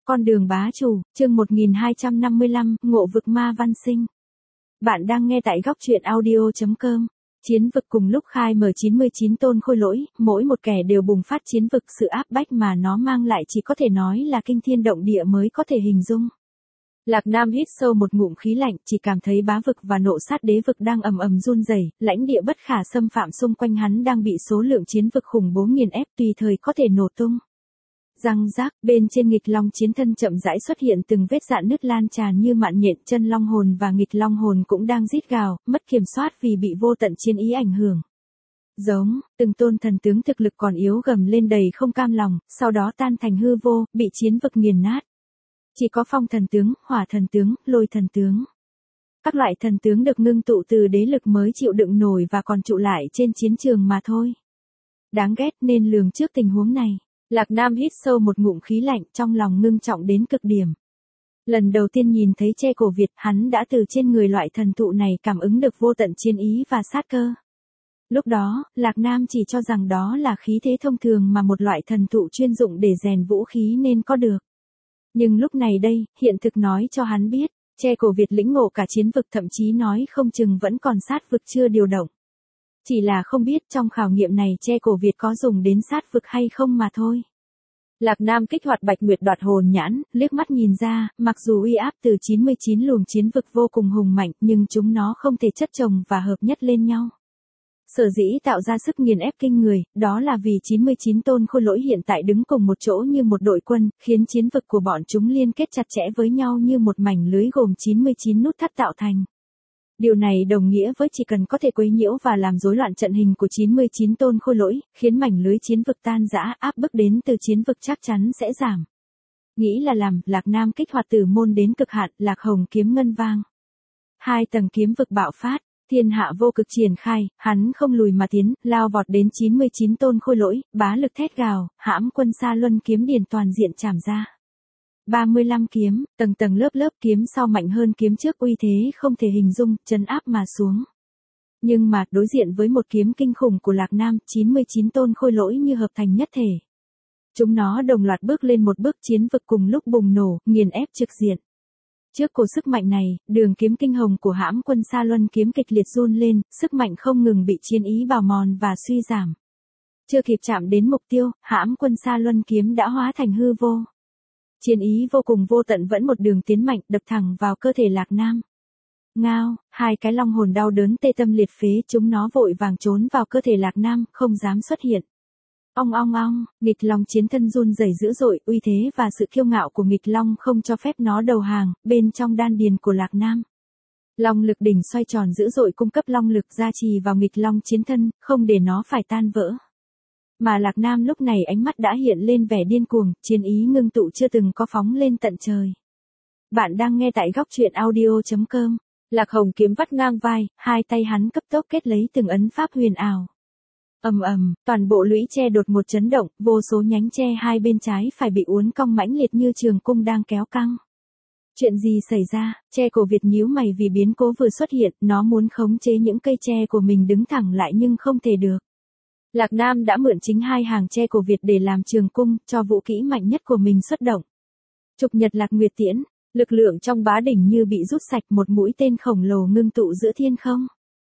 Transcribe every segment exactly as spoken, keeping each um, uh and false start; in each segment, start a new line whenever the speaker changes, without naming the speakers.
Con đường bá chủ, chương một nghìn hai trăm năm mươi lăm, ngộ vực ma văn sinh. Bạn đang nghe tại góc truyện audio chấm com. Chiến vực cùng lúc khai mở chín mươi chín tôn khôi lỗi, mỗi một kẻ đều bùng phát chiến vực, sự áp bách mà nó mang lại chỉ có thể nói là kinh thiên động địa mới có thể hình dung. Lạc Nam hít sâu một ngụm khí lạnh, chỉ cảm thấy bá vực và nộ sát đế vực đang ầm ầm run rẩy, lãnh địa bất khả xâm phạm xung quanh hắn đang bị số lượng chiến vực khủng bố nghiền ép, tùy thời có thể nổ tung. Răng rác, bên trên nghịch long chiến thân chậm rãi xuất hiện từng vết rạn nứt lan tràn như mạn nhện, chân long hồn và nghịch long hồn cũng đang rít gào, mất kiểm soát vì bị vô tận chiến ý ảnh hưởng. Giống, từng tôn thần tướng thực lực còn yếu gầm lên đầy không cam lòng, sau đó tan thành hư vô, bị chiến vực nghiền nát. Chỉ có phong thần tướng, hỏa thần tướng, lôi thần tướng. Các loại thần tướng được ngưng tụ từ đế lực mới chịu đựng nổi và còn trụ lại trên chiến trường mà thôi. Đáng ghét nên lường trước tình huống này. Lạc Nam hít sâu một ngụm khí lạnh, trong lòng ngưng trọng đến cực điểm. Lần đầu tiên nhìn thấy tre cổ Việt, hắn đã từ trên người loại thần thụ này cảm ứng được vô tận chiến ý và sát cơ. Lúc đó, Lạc Nam chỉ cho rằng đó là khí thế thông thường mà một loại thần thụ chuyên dụng để rèn vũ khí nên có được. Nhưng lúc này đây, hiện thực nói cho hắn biết, tre cổ Việt lĩnh ngộ cả chiến vực, thậm chí nói không chừng vẫn còn sát vực chưa điều động. Chỉ là không biết trong khảo nghiệm này tre cổ Việt có dùng đến sát vực hay không mà thôi. Lạc Nam kích hoạt Bạch Nguyệt đoạt hồn nhãn, liếc mắt nhìn ra, mặc dù uy áp từ chín mươi chín luồng chiến vực vô cùng hùng mạnh, nhưng chúng nó không thể chất chồng và hợp nhất lên nhau. Sở dĩ tạo ra sức nghiền ép kinh người, đó là vì chín mươi chín tôn khôi lỗi hiện tại đứng cùng một chỗ như một đội quân, khiến chiến vực của bọn chúng liên kết chặt chẽ với nhau như một mảnh lưới gồm chín mươi chín nút thắt tạo thành. Điều này đồng nghĩa với chỉ cần có thể quấy nhiễu và làm rối loạn trận hình của chín mươi chín tôn khôi lỗi, khiến mảnh lưới chiến vực tan rã, áp bức đến từ chiến vực chắc chắn sẽ giảm. Nghĩ là làm, Lạc Nam kích hoạt tử môn đến cực hạn, Lạc Hồng kiếm ngân vang. Hai tầng kiếm vực bạo phát, thiên hạ vô cực triển khai, hắn không lùi mà tiến, lao vọt đến chín mươi chín tôn khôi lỗi, bá lực thét gào, hãm quân Sa Luân kiếm điền toàn diện chảm ra. ba mươi lăm kiếm, tầng tầng lớp lớp kiếm sau mạnh hơn kiếm trước, uy thế không thể hình dung, trấn áp mà xuống. Nhưng mà, đối diện với một kiếm kinh khủng của Lạc Nam, chín mươi chín tôn khôi lỗi như hợp thành nhất thể. Chúng nó đồng loạt bước lên một bước, chiến vực cùng lúc bùng nổ, nghiền ép trực diện. Trước cổ sức mạnh này, đường kiếm kinh hồng của hãm quân Sa Luân kiếm kịch liệt run lên, sức mạnh không ngừng bị chiến ý bào mòn và suy giảm. Chưa kịp chạm đến mục tiêu, hãm quân Sa Luân kiếm đã hóa thành hư vô. Chiến ý vô cùng vô tận vẫn một đường tiến mạnh, đập thẳng vào cơ thể Lạc Nam. Ngao, hai cái long hồn đau đớn tê tâm liệt phế, chúng nó vội vàng trốn vào cơ thể Lạc Nam, không dám xuất hiện. Ong ong ong, nghịch long chiến thân run rẩy dữ dội, uy thế và sự kiêu ngạo của nghịch long không cho phép nó đầu hàng, bên trong đan điền của Lạc Nam. Long lực đỉnh xoay tròn dữ dội cung cấp long lực gia trì vào nghịch long chiến thân, không để nó phải tan vỡ. Mà Lạc Nam lúc này ánh mắt đã hiện lên vẻ điên cuồng, chiến ý ngưng tụ chưa từng có phóng lên tận trời. Bạn đang nghe tại góc truyện audio chấm com. Lạc Hồng kiếm vắt ngang vai, hai tay hắn cấp tốc kết lấy từng ấn pháp huyền ảo. Ầm ầm, toàn bộ lũy tre đột một chấn động, vô số nhánh tre hai bên trái phải bị uốn cong mãnh liệt như trường cung đang kéo căng. Chuyện gì xảy ra? Tre cổ Việt nhíu mày vì biến cố vừa xuất hiện, nó muốn khống chế những cây tre của mình đứng thẳng lại nhưng không thể được. Lạc Nam đã mượn chính hai hàng tre cổ Việt để làm trường cung, cho vũ kỹ mạnh nhất của mình xuất động. Trục nhật Lạc Nguyệt tiễn, lực lượng trong bá đỉnh như bị rút sạch, một mũi tên khổng lồ ngưng tụ giữa thiên không.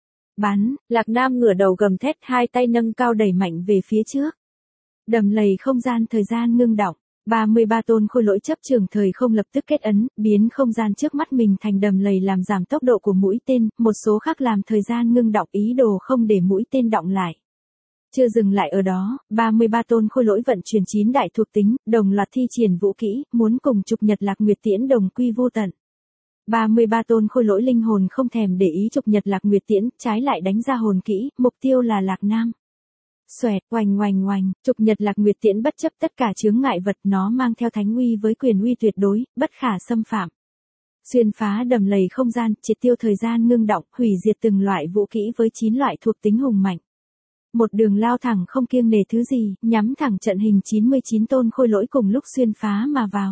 Bắn, Lạc Nam ngửa đầu gầm thét, hai tay nâng cao đẩy mạnh về phía trước. Đầm lầy không gian thời gian ngưng đọng, ba mươi ba tôn khôi lỗi chấp trường thời không lập tức kết ấn, biến không gian trước mắt mình thành đầm lầy làm giảm tốc độ của mũi tên, một số khác làm thời gian ngưng đọng, ý đồ không để mũi tên đọng lại. Chưa dừng lại ở đó, ba mươi ba tôn khôi lỗi vận chuyển chín đại thuộc tính, đồng loạt thi triển vũ kỹ, muốn cùng trục nhật Lạc Nguyệt tiễn đồng quy vô tận. ba mươi ba tôn khôi lỗi linh hồn không thèm để ý trục nhật Lạc Nguyệt tiễn, trái lại đánh ra hồn kỹ, mục tiêu là Lạc Nam. Xoẹt, oành oành oành, trục nhật Lạc Nguyệt tiễn bất chấp tất cả chướng ngại vật, nó mang theo thánh uy với quyền uy tuyệt đối, bất khả xâm phạm. Xuyên phá đầm lầy không gian, triệt tiêu thời gian ngưng đọng, hủy diệt từng loại vũ kỹ với chín loại thuộc tính hùng mạnh. Một đường lao thẳng không kiêng nể thứ gì, nhắm thẳng trận hình chín mươi chín tôn khôi lỗi cùng lúc xuyên phá mà vào.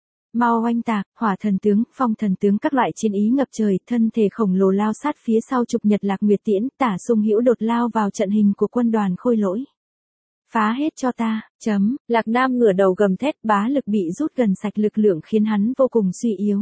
Mau oanh tạc, hỏa thần tướng, phong thần tướng, các loại chiến ý ngập trời, thân thể khổng lồ lao sát phía sau trục nhật Lạc Nguyệt tiễn, tả xung hữu đột lao vào trận hình của quân đoàn khôi lỗi. Phá hết cho ta, chấm, Lạc Nam ngửa đầu gầm thét, bá lực bị rút gần sạch, lực lượng khiến hắn vô cùng suy yếu.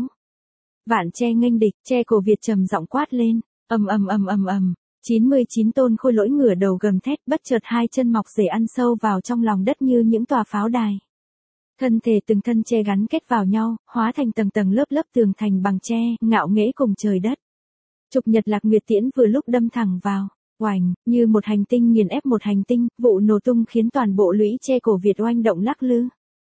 Vạn che nghênh địch, che cổ Việt trầm giọng quát lên, ầm ầm ầm ầm ầm, chín mươi chín tôn khôi lỗi ngửa đầu gầm thét, bất chợt hai chân mọc rễ ăn sâu vào trong lòng đất như những tòa pháo đài. Thân thể từng thân che gắn kết vào nhau, hóa thành tầng tầng lớp lớp tường thành bằng tre, ngạo nghễ cùng trời đất. Trục Nhật Lạc Nguyệt Tiễn vừa lúc đâm thẳng vào, oành, như một hành tinh nghiền ép một hành tinh, vụ nổ tung khiến toàn bộ lũy che cổ Việt oanh động lắc lư.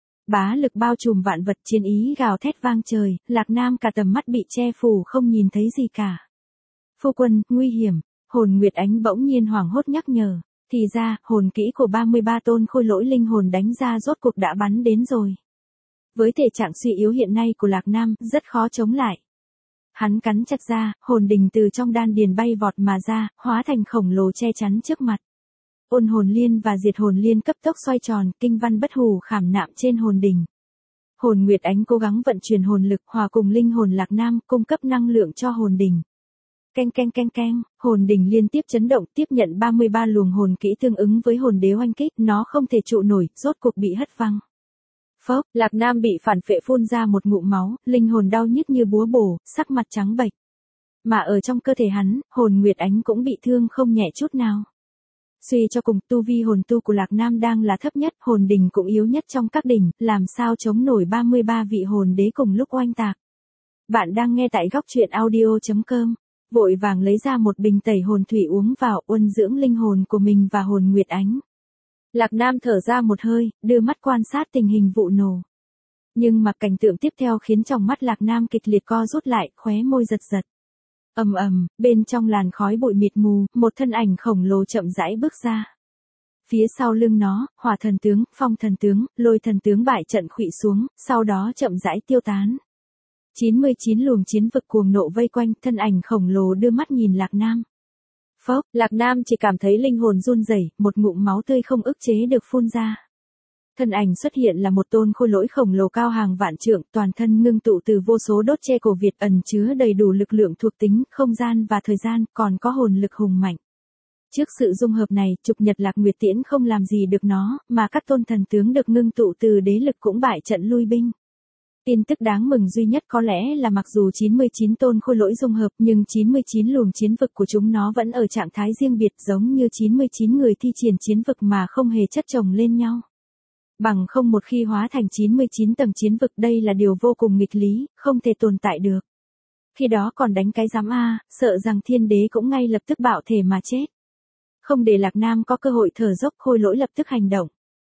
Bá lực bao trùm vạn vật, chiến ý gào thét vang trời, Lạc Nam cả tầm mắt bị che phủ không nhìn thấy gì cả. Phu quân, nguy hiểm, Hồn Nguyệt Ánh bỗng nhiên hoảng hốt nhắc nhở, thì ra, hồn kỹ của ba mươi ba tôn khôi lỗi linh hồn đánh ra rốt cuộc đã bắn đến rồi. Với thể trạng suy yếu hiện nay của Lạc Nam, rất khó chống lại. Hắn cắn chặt ra, hồn đình từ trong đan điền bay vọt mà ra, hóa thành khổng lồ che chắn trước mặt. Ôn hồn liên và diệt hồn liên cấp tốc xoay tròn, kinh văn bất hủ khảm nạm trên hồn đình. Hồn Nguyệt Ánh cố gắng vận chuyển hồn lực hòa cùng linh hồn Lạc Nam, cung cấp năng lượng cho hồn đình. Keng keng keng keng, hồn đình liên tiếp chấn động, tiếp nhận ba mươi ba luồng hồn kỹ tương ứng với hồn đế oanh kích, nó không thể trụ nổi, rốt cuộc bị hất văng. Phốc, Lạc Nam bị phản phệ phun ra một ngụm máu, linh hồn đau nhức như búa bổ, sắc mặt trắng bệch. Mà ở trong cơ thể hắn, hồn Nguyệt Ánh cũng bị thương không nhẹ chút nào. Suy cho cùng, tu vi hồn tu của Lạc Nam đang là thấp nhất, hồn đình cũng yếu nhất trong các đỉnh, làm sao chống nổi ba mươi ba vị hồn đế cùng lúc oanh tạc. Bạn đang nghe tại góc truyện audio chấm com. Vội vàng lấy ra một bình tẩy hồn thủy uống vào, uân dưỡng linh hồn của mình và hồn Nguyệt Ánh. Lạc Nam thở ra một hơi, đưa mắt quan sát tình hình vụ nổ. Nhưng mà cảnh tượng tiếp theo khiến trong mắt Lạc Nam kịch liệt co rút lại, khóe môi giật giật. Ầm ầm, bên trong làn khói bụi mịt mù, một thân ảnh khổng lồ chậm rãi bước ra. Phía sau lưng nó, Hỏa thần tướng, Phong thần tướng, Lôi thần tướng bại trận khuỵu xuống, sau đó chậm rãi tiêu tán. chín mươi chín luồng chiến vực cuồng nộ vây quanh, thân ảnh khổng lồ đưa mắt nhìn Lạc Nam. Phốc, Lạc Nam chỉ cảm thấy linh hồn run rẩy, một ngụm máu tươi không ức chế được phun ra. Thân ảnh xuất hiện là một tôn khôi lỗi khổng lồ cao hàng vạn trượng, toàn thân ngưng tụ từ vô số đốt che cổ Việt, ẩn chứa đầy đủ lực lượng thuộc tính, không gian và thời gian, còn có hồn lực hùng mạnh. Trước sự dung hợp này, Trục Nhật Lạc Nguyệt Tiễn không làm gì được nó, mà các tôn thần tướng được ngưng tụ từ đế lực cũng bại trận lui binh. Tin tức đáng mừng duy nhất có lẽ là mặc dù chín mươi chín tôn khôi lỗi dung hợp, nhưng chín mươi chín luồng chiến vực của chúng nó vẫn ở trạng thái riêng biệt, giống như chín mươi chín người thi triển chiến vực mà không hề chất chồng lên nhau. Bằng không một khi hóa thành chín mươi chín tầng chiến vực, đây là điều vô cùng nghịch lý, không thể tồn tại được. Khi đó còn đánh cái giám a, sợ rằng thiên đế cũng ngay lập tức bạo thể mà chết. Không để Lạc Nam có cơ hội thở dốc, khôi lỗi lập tức hành động.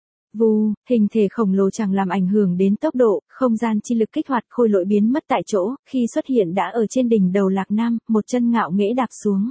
Vù, hình thể khổng lồ chẳng làm ảnh hưởng đến tốc độ, không gian chi lực kích hoạt, khôi lỗi biến mất tại chỗ, khi xuất hiện đã ở trên đỉnh đầu Lạc Nam, một chân ngạo nghễ đạp xuống.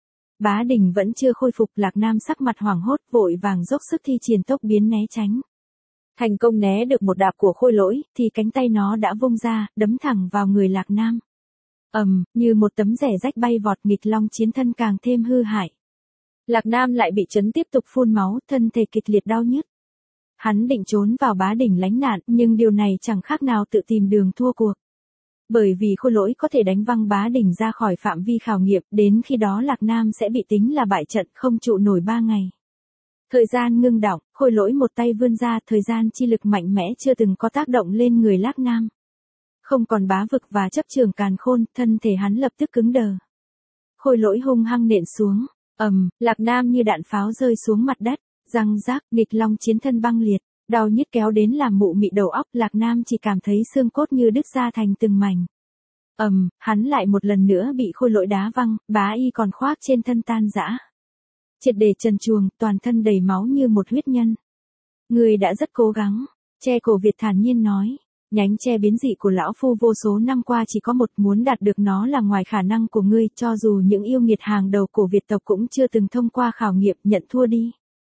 Bá đỉnh vẫn chưa khôi phục, Lạc Nam sắc mặt hoảng hốt, vội vàng dốc sức thi triển tốc biến né tránh. Thành công né được một đạp của khôi lỗi, thì cánh tay nó đã vung ra, đấm thẳng vào người Lạc Nam. Ầm, um, như một tấm rẻ rách bay vọt, nghịch long chiến thân càng thêm hư hại. Lạc Nam lại bị chấn tiếp tục phun máu, thân thể kịch liệt đau nhức. Hắn định trốn vào bá đỉnh lánh nạn, nhưng điều này chẳng khác nào tự tìm đường thua cuộc. Bởi vì khôi lỗi có thể đánh văng bá đỉnh ra khỏi phạm vi khảo nghiệm, đến khi đó Lạc Nam sẽ bị tính là bại trận, không trụ nổi ba ngày. Thời gian ngưng đọng, khôi lỗi một tay vươn ra, thời gian chi lực mạnh mẽ chưa từng có tác động lên người Lạc Nam. Không còn bá vực và chấp trường càn khôn, thân thể hắn lập tức cứng đờ. Khôi lỗi hung hăng nện xuống, ầm, Lạc Nam như đạn pháo rơi xuống mặt đất. Răng rác, nghịch long chiến thân băng liệt, đau nhức kéo đến làm mụ mị đầu óc, Lạc Nam chỉ cảm thấy xương cốt như đứt ra thành từng mảnh. Ầm, um, hắn lại một lần nữa bị khôi lỗi đá văng, bá y còn khoác trên thân tan rã. Triệt để trần truồng, toàn thân đầy máu như một huyết nhân. Người đã rất cố gắng, Che cổ Việt thản nhiên nói. Nhánh che biến dị của lão phu vô số năm qua chỉ có một, muốn đạt được nó là ngoài khả năng của ngươi, cho dù những yêu nghiệt hàng đầu của Việt tộc cũng chưa từng thông qua khảo nghiệm, nhận thua đi.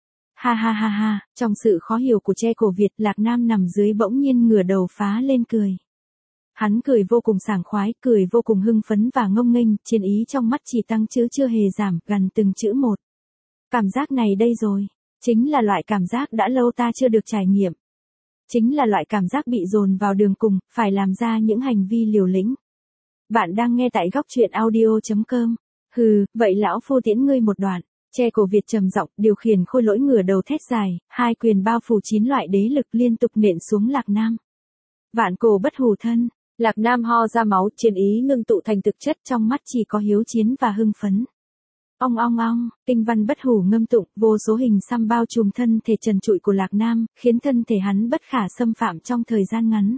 Ha ha ha ha, trong sự khó hiểu của Che cổ Việt, Lạc Nam nằm dưới bỗng nhiên ngửa đầu phá lên cười. Hắn cười vô cùng sảng khoái, cười vô cùng hưng phấn và ngông nghênh, chiến ý trong mắt chỉ tăng chứ chưa hề giảm, gần từng chữ một. Cảm giác này đây rồi, chính là loại cảm giác đã lâu ta chưa được trải nghiệm. Chính là loại cảm giác bị dồn vào đường cùng, phải làm ra những hành vi liều lĩnh. Bạn đang nghe tại góc truyện audio chấm com. Hừ, vậy lão phu tiễn ngươi một đoạn. Che cổ Việt trầm giọng điều khiển khôi lỗi ngửa đầu thét dài, hai quyền bao phủ chín loại đế lực liên tục nện xuống Lạc Nam. Vạn cổ bất hủ thân, Lạc Nam ho ra máu, chiến ý ngưng tụ thành thực chất, trong mắt chỉ có hiếu chiến và hưng phấn. Ong ong ong, kinh văn bất hủ ngâm tụng, vô số hình xăm bao trùm thân thể trần trụi của Lạc Nam, khiến thân thể hắn bất khả xâm phạm trong thời gian ngắn.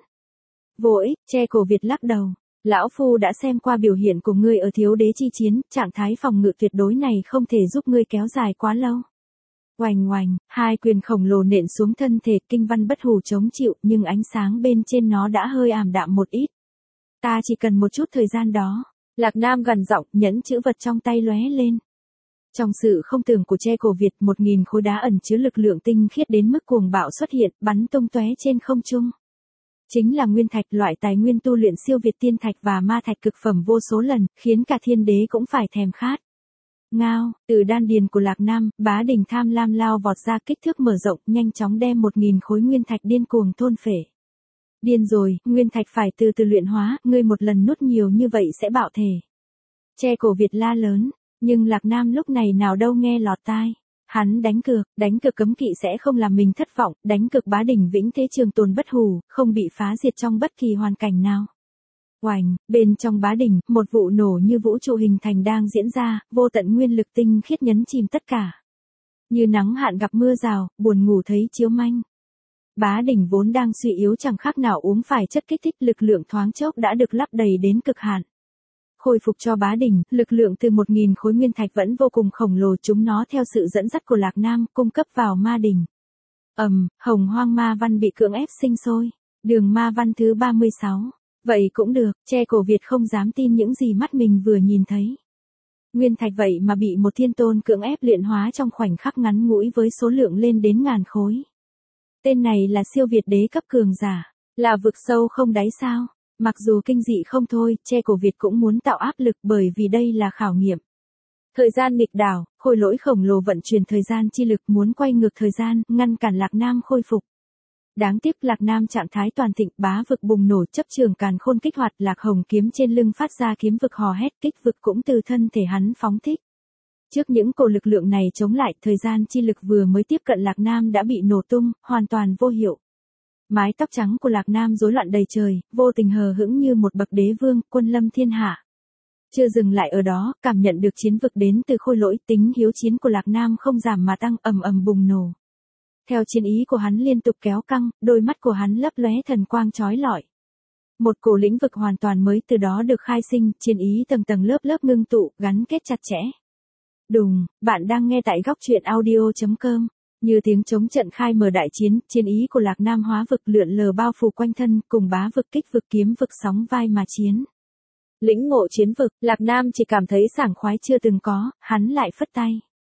Vô ích, Che cổ Việt lắc đầu. Lão Phu đã xem qua biểu hiện của ngươi ở thiếu đế chi chiến, trạng thái phòng ngự tuyệt đối này không thể giúp ngươi kéo dài quá lâu. Oành oành, hai quyền khổng lồ nện xuống thân thể, kinh văn bất hủ chống chịu, nhưng ánh sáng bên trên nó đã hơi ảm đạm một ít. Ta chỉ cần một chút thời gian đó. Lạc Nam gằn giọng, nhẫn chữ vật trong tay lóe lên. Trong sự không tưởng của Che cổ Việt, một nghìn khối đá ẩn chứa lực lượng tinh khiết đến mức cuồng bạo xuất hiện, bắn tung tóe trên không trung. Chính là nguyên thạch, loại tài nguyên tu luyện siêu việt tiên thạch và ma thạch cực phẩm vô số lần, khiến cả thiên đế cũng phải thèm khát. Ngao, từ đan điền của Lạc Nam, bá đỉnh tham lam lao vọt ra, kích thước mở rộng, nhanh chóng đem một nghìn khối nguyên thạch điên cuồng thôn phệ. Điên rồi, nguyên thạch phải từ từ luyện hóa, ngươi một lần nuốt nhiều như vậy sẽ bạo thể. Che cổ Việt la lớn, nhưng Lạc Nam lúc này nào đâu nghe lọt tai. Hắn đánh cược, đánh cược cấm kỵ sẽ không làm mình thất vọng, đánh cược bá đỉnh vĩnh thế trường tồn bất hủ, không bị phá diệt trong bất kỳ hoàn cảnh nào. Oành, bên trong bá đỉnh, một vụ nổ như vũ trụ hình thành đang diễn ra, vô tận nguyên lực tinh khiết nhấn chìm tất cả. Như nắng hạn gặp mưa rào, buồn ngủ thấy chiếu manh. Bá đỉnh vốn đang suy yếu chẳng khác nào uống phải chất kích thích, lực lượng thoáng chốc đã được lắp đầy đến cực hạn. Khôi phục cho bá đỉnh, lực lượng từ một nghìn khối nguyên thạch vẫn vô cùng khổng lồ, chúng nó theo sự dẫn dắt của Lạc Nam, cung cấp vào ma đỉnh. Ầm, um, hồng hoang ma văn bị cưỡng ép sinh sôi. Đường ma văn thứ ba mươi sáu. Vậy cũng được, Che cổ Việt không dám tin những gì mắt mình vừa nhìn thấy. Nguyên thạch vậy mà bị một thiên tôn cưỡng ép luyện hóa trong khoảnh khắc ngắn ngủi với số lượng lên đến ngàn khối. Tên này là siêu việt đế cấp cường giả, là vực sâu không đáy sao. Mặc dù kinh dị không thôi, Che cổ Việt cũng muốn tạo áp lực bởi vì đây là khảo nghiệm. Thời gian nghịch đảo, khôi lỗi khổng lồ vận chuyển thời gian chi lực muốn quay ngược thời gian, ngăn cản Lạc Nam khôi phục. Đáng tiếc Lạc Nam trạng thái toàn thịnh, bá vực bùng nổ, chấp trường càn khôn kích hoạt, Lạc Hồng kiếm trên lưng phát ra kiếm vực hò hét, kích vực cũng từ thân thể hắn phóng thích. Trước những cổ lực lượng này chống lại, thời gian chi lực vừa mới tiếp cận Lạc Nam đã bị nổ tung, hoàn toàn vô hiệu. Mái tóc trắng của Lạc Nam rối loạn đầy trời, vô tình hờ hững như một bậc đế vương, quân lâm thiên hạ. Chưa dừng lại ở đó, cảm nhận được chiến vực đến từ khôi lỗi, tính hiếu chiến của Lạc Nam không giảm mà tăng, ầm ầm bùng nổ. Theo chiến ý của hắn liên tục kéo căng, đôi mắt của hắn lấp lóe thần quang chói lọi. Một cổ lĩnh vực hoàn toàn mới từ đó được khai sinh, chiến ý tầng tầng lớp lớp ngưng tụ, gắn kết chặt chẽ. Đùng, bạn đang nghe tại góc truyện audio chấm com. Như tiếng trống trận khai mở đại chiến, chiến ý của Lạc Nam hóa vực lượn lờ bao phủ quanh thân, cùng bá vực kích vực kiếm vực sóng vai mà chiến. Lĩnh ngộ chiến vực, Lạc Nam chỉ cảm thấy sảng khoái chưa từng có, hắn lại phất tay.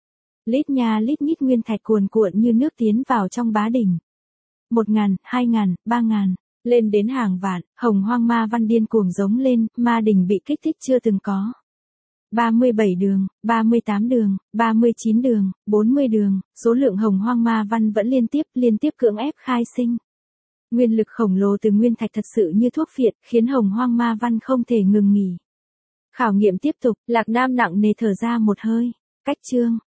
Lít nha lít nhít nguyên thạch cuồn cuộn như nước tiến vào trong bá đỉnh. Một ngàn, hai ngàn, ba ngàn, lên đến hàng vạn, hồng hoang ma văn điên cuồng giống lên, ma đỉnh bị kích thích chưa từng có. ba mươi bảy đường, ba mươi tám đường, ba mươi chín đường, bốn mươi đường, số lượng hồng hoang ma văn vẫn liên tiếp, liên tiếp cưỡng ép khai sinh. Nguyên lực khổng lồ từ nguyên thạch thật sự như thuốc phiện, khiến hồng hoang ma văn không thể ngừng nghỉ. Khảo nghiệm tiếp tục, Lạc Nam nặng nề thở ra một hơi. Cách chương,